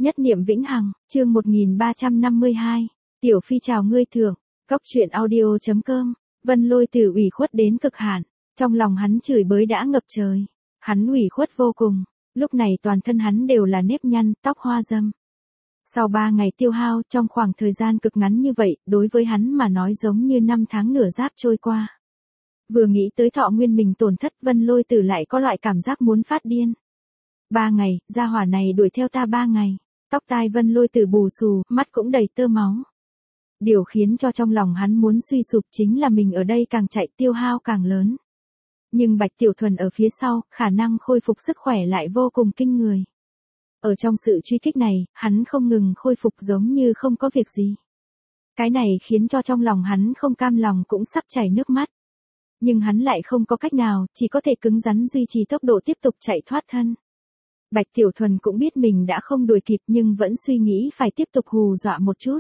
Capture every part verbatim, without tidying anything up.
Nhất niệm vĩnh hằng, chương một nghìn ba trăm năm mươi hai. Tiểu Phi chào ngươi thượng, cốc truyện audio chấm com. Vân Lôi Tử ủy khuất đến cực hạn, trong lòng hắn chửi bới đã ngập trời. Hắn ủy khuất vô cùng, lúc này toàn thân hắn đều là nếp nhăn, tóc hoa râm. Sau ba ngày tiêu hao, trong khoảng thời gian cực ngắn như vậy, đối với hắn mà nói giống như năm tháng nửa giáp trôi qua. Vừa nghĩ tới thọ nguyên mình tổn thất, Vân Lôi Tử lại có loại cảm giác muốn phát điên. Ba ngày, gia hỏa này đuổi theo ta ba ngày. Tóc tai Vân Lôi Tử bù xù, mắt cũng đầy tơ máu. Điều khiến cho trong lòng hắn muốn suy sụp chính là mình ở đây càng chạy tiêu hao càng lớn. Nhưng Bạch Tiểu Thuần ở phía sau, khả năng khôi phục sức khỏe lại vô cùng kinh người. Ở trong sự truy kích này, hắn không ngừng khôi phục giống như không có việc gì. Cái này khiến cho trong lòng hắn không cam lòng cũng sắp chảy nước mắt. Nhưng hắn lại không có cách nào, chỉ có thể cứng rắn duy trì tốc độ tiếp tục chạy thoát thân. Bạch Tiểu Thuần cũng biết mình đã không đuổi kịp nhưng vẫn suy nghĩ phải tiếp tục hù dọa một chút.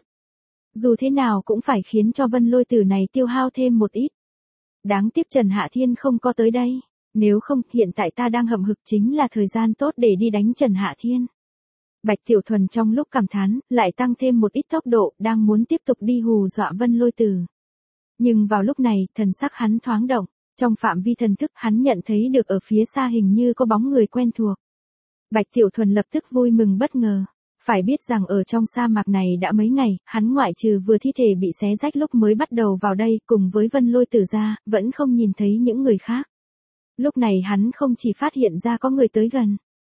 Dù thế nào cũng phải khiến cho Vân Lôi Tử này tiêu hao thêm một ít. Đáng tiếc Trần Hạ Thiên không có tới đây. Nếu không, hiện tại ta đang hậm hực chính là thời gian tốt để đi đánh Trần Hạ Thiên. Bạch Tiểu Thuần trong lúc cảm thán, lại tăng thêm một ít tốc độ, đang muốn tiếp tục đi hù dọa Vân Lôi Tử. Nhưng vào lúc này, thần sắc hắn thoáng động, trong phạm vi thần thức hắn nhận thấy được ở phía xa hình như có bóng người quen thuộc. Bạch Tiểu Thuần lập tức vui mừng bất ngờ. Phải biết rằng ở trong sa mạc này đã mấy ngày, hắn ngoại trừ vừa thi thể bị xé rách lúc mới bắt đầu vào đây cùng với Vân Lôi Tử ra, vẫn không nhìn thấy những người khác. Lúc này hắn không chỉ phát hiện ra có người tới gần.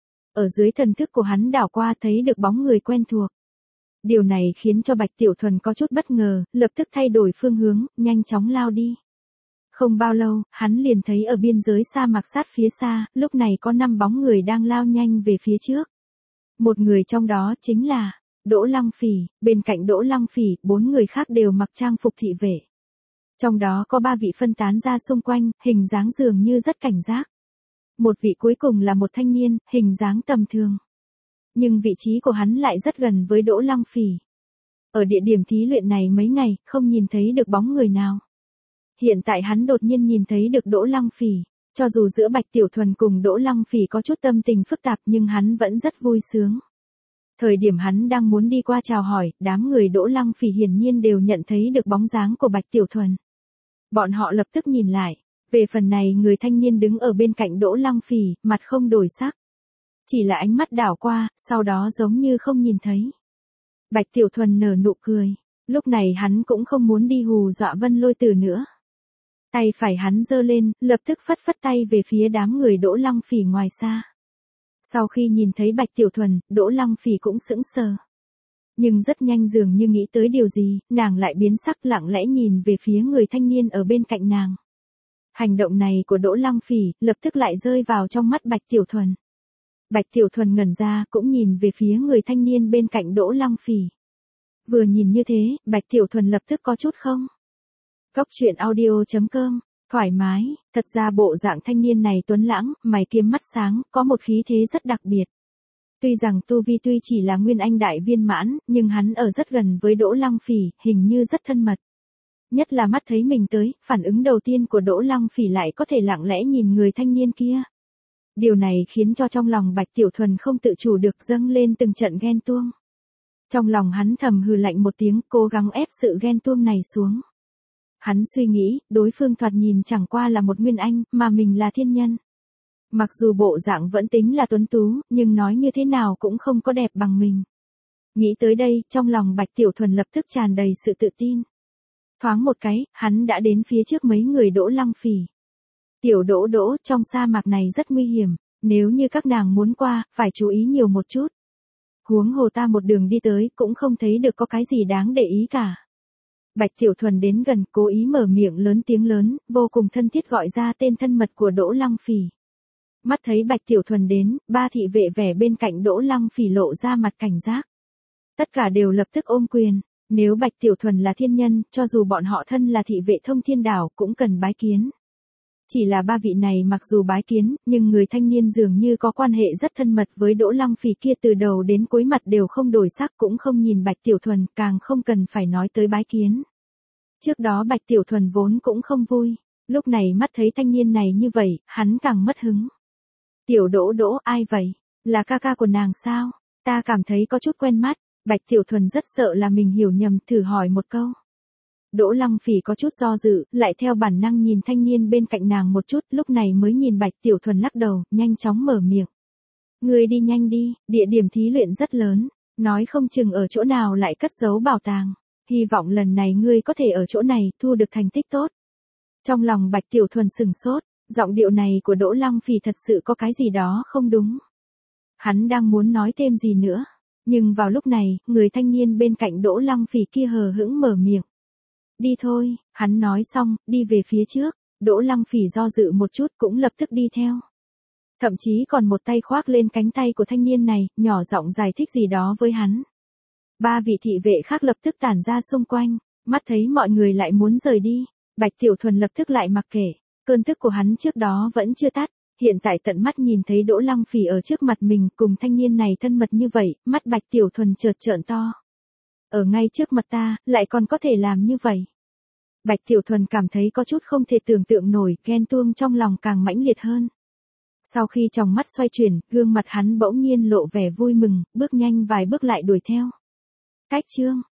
Ở dưới thần thức của hắn đảo qua thấy được bóng người quen thuộc. Điều này khiến cho Bạch Tiểu Thuần có chút bất ngờ, lập tức thay đổi phương hướng, nhanh chóng lao đi. Không bao lâu, hắn liền thấy ở biên giới sa mạc sát phía xa, lúc này có năm bóng người đang lao nhanh về phía trước. Một người trong đó chính là Đỗ Lăng Phỉ, bên cạnh Đỗ Lăng Phỉ, bốn người khác đều mặc trang phục thị vệ. Trong đó có ba vị phân tán ra xung quanh, hình dáng dường như rất cảnh giác. Một vị cuối cùng là một thanh niên, hình dáng tầm thường. Nhưng vị trí của hắn lại rất gần với Đỗ Lăng Phỉ. Ở địa điểm thí luyện này mấy ngày, không nhìn thấy được bóng người nào. Hiện tại hắn đột nhiên nhìn thấy được Đỗ Lăng Phỉ. Cho dù giữa Bạch Tiểu Thuần cùng Đỗ Lăng Phỉ có chút tâm tình phức tạp nhưng hắn vẫn rất vui sướng. Thời điểm hắn đang muốn đi qua chào hỏi, đám người Đỗ Lăng Phỉ hiển nhiên đều nhận thấy được bóng dáng của Bạch Tiểu Thuần. Bọn họ lập tức nhìn lại. Về phần này người thanh niên đứng ở bên cạnh Đỗ Lăng Phỉ, mặt không đổi sắc. Chỉ là ánh mắt đảo qua, sau đó giống như không nhìn thấy. Bạch Tiểu Thuần nở nụ cười. Lúc này hắn cũng không muốn đi hù dọa Vân Lôi Tử nữa. Tay phải hắn giơ lên, lập tức phất phất tay về phía đám người Đỗ Lăng Phỉ ngoài xa. Sau khi nhìn thấy Bạch Tiểu Thuần, Đỗ Lăng Phỉ cũng sững sờ. Nhưng rất nhanh dường như nghĩ tới điều gì, nàng lại biến sắc lặng lẽ nhìn về phía người thanh niên ở bên cạnh nàng. Hành động này của Đỗ Lăng Phỉ, lập tức lại rơi vào trong mắt Bạch Tiểu Thuần. Bạch Tiểu Thuần ngẩn ra, cũng nhìn về phía người thanh niên bên cạnh Đỗ Lăng Phỉ. Vừa nhìn như thế, Bạch Tiểu Thuần lập tức có chút không. Cốc truyện audio chấm com, thoải mái, thật ra bộ dạng thanh niên này tuấn lãng, mày kiếm mắt sáng, có một khí thế rất đặc biệt. Tuy rằng tu vi tuy chỉ là nguyên anh đại viên mãn, nhưng hắn ở rất gần với Đỗ Lăng Phỉ, hình như rất thân mật. Nhất là mắt thấy mình tới, phản ứng đầu tiên của Đỗ Lăng Phỉ lại có thể lặng lẽ nhìn người thanh niên kia. Điều này khiến cho trong lòng Bạch Tiểu Thuần không tự chủ được dâng lên từng trận ghen tuông. Trong lòng hắn thầm hừ lạnh một tiếng, cố gắng ép sự ghen tuông này xuống. Hắn suy nghĩ, đối phương thoạt nhìn chẳng qua là một nguyên anh, mà mình là thiên nhân. Mặc dù bộ dạng vẫn tính là tuấn tú, nhưng nói như thế nào cũng không có đẹp bằng mình. Nghĩ tới đây, trong lòng Bạch Tiểu Thuần lập tức tràn đầy sự tự tin. Thoáng một cái, hắn đã đến phía trước mấy người Đỗ Lăng Phỉ. Tiểu Đỗ Đỗ, trong sa mạc này rất nguy hiểm, nếu như các nàng muốn qua, phải chú ý nhiều một chút. Huống hồ ta một đường đi tới, cũng không thấy được có cái gì đáng để ý cả. Bạch Tiểu Thuần đến gần, cố ý mở miệng lớn tiếng lớn, vô cùng thân thiết gọi ra tên thân mật của Đỗ Lăng Phỉ. Mắt thấy Bạch Tiểu Thuần đến, ba thị vệ vẻ bên cạnh Đỗ Lăng Phỉ lộ ra mặt cảnh giác. Tất cả đều lập tức ôm quyền, nếu Bạch Tiểu Thuần là thiên nhân, cho dù bọn họ thân là thị vệ thông thiên đảo, cũng cần bái kiến. Chỉ là ba vị này mặc dù bái kiến, nhưng người thanh niên dường như có quan hệ rất thân mật với Đỗ Lăng Phỉ kia, từ đầu đến cuối mặt đều không đổi sắc, cũng không nhìn Bạch Tiểu Thuần, càng không cần phải nói tới bái kiến. Trước đó Bạch Tiểu Thuần vốn cũng không vui, lúc này mắt thấy thanh niên này như vậy, hắn càng mất hứng. Tiểu Đỗ Đỗ, ai vậy? Là ca ca của nàng sao? Ta cảm thấy có chút quen mắt, Bạch Tiểu Thuần rất sợ là mình hiểu nhầm, thử hỏi một câu. Đỗ Lăng Phỉ có chút do dự, lại theo bản năng nhìn thanh niên bên cạnh nàng một chút, lúc này mới nhìn Bạch Tiểu Thuần lắc đầu, nhanh chóng mở miệng. Ngươi đi nhanh đi, địa điểm thí luyện rất lớn, nói không chừng ở chỗ nào lại cất giấu bảo tàng. Hy vọng lần này ngươi có thể ở chỗ này thu được thành tích tốt. Trong lòng Bạch Tiểu Thuần sừng sốt, giọng điệu này của Đỗ Lăng Phỉ thật sự có cái gì đó không đúng. Hắn đang muốn nói thêm gì nữa, nhưng vào lúc này, người thanh niên bên cạnh Đỗ Lăng Phỉ kia hờ hững mở miệng. Đi thôi, hắn nói xong, đi về phía trước, Đỗ Lăng Phỉ do dự một chút cũng lập tức đi theo. Thậm chí còn một tay khoác lên cánh tay của thanh niên này, nhỏ giọng giải thích gì đó với hắn. Ba vị thị vệ khác lập tức tản ra xung quanh, mắt thấy mọi người lại muốn rời đi, Bạch Tiểu Thuần lập tức lại mặc kệ, cơn tức của hắn trước đó vẫn chưa tắt, hiện tại tận mắt nhìn thấy Đỗ Lăng Phỉ ở trước mặt mình cùng thanh niên này thân mật như vậy, mắt Bạch Tiểu Thuần chợt trợn to. Ở ngay trước mặt ta, lại còn có thể làm như vậy. Bạch Tiểu Thuần cảm thấy có chút không thể tưởng tượng nổi, ghen tuông trong lòng càng mãnh liệt hơn. Sau khi tròng mắt xoay chuyển, gương mặt hắn bỗng nhiên lộ vẻ vui mừng, bước nhanh vài bước lại đuổi theo. Cách chương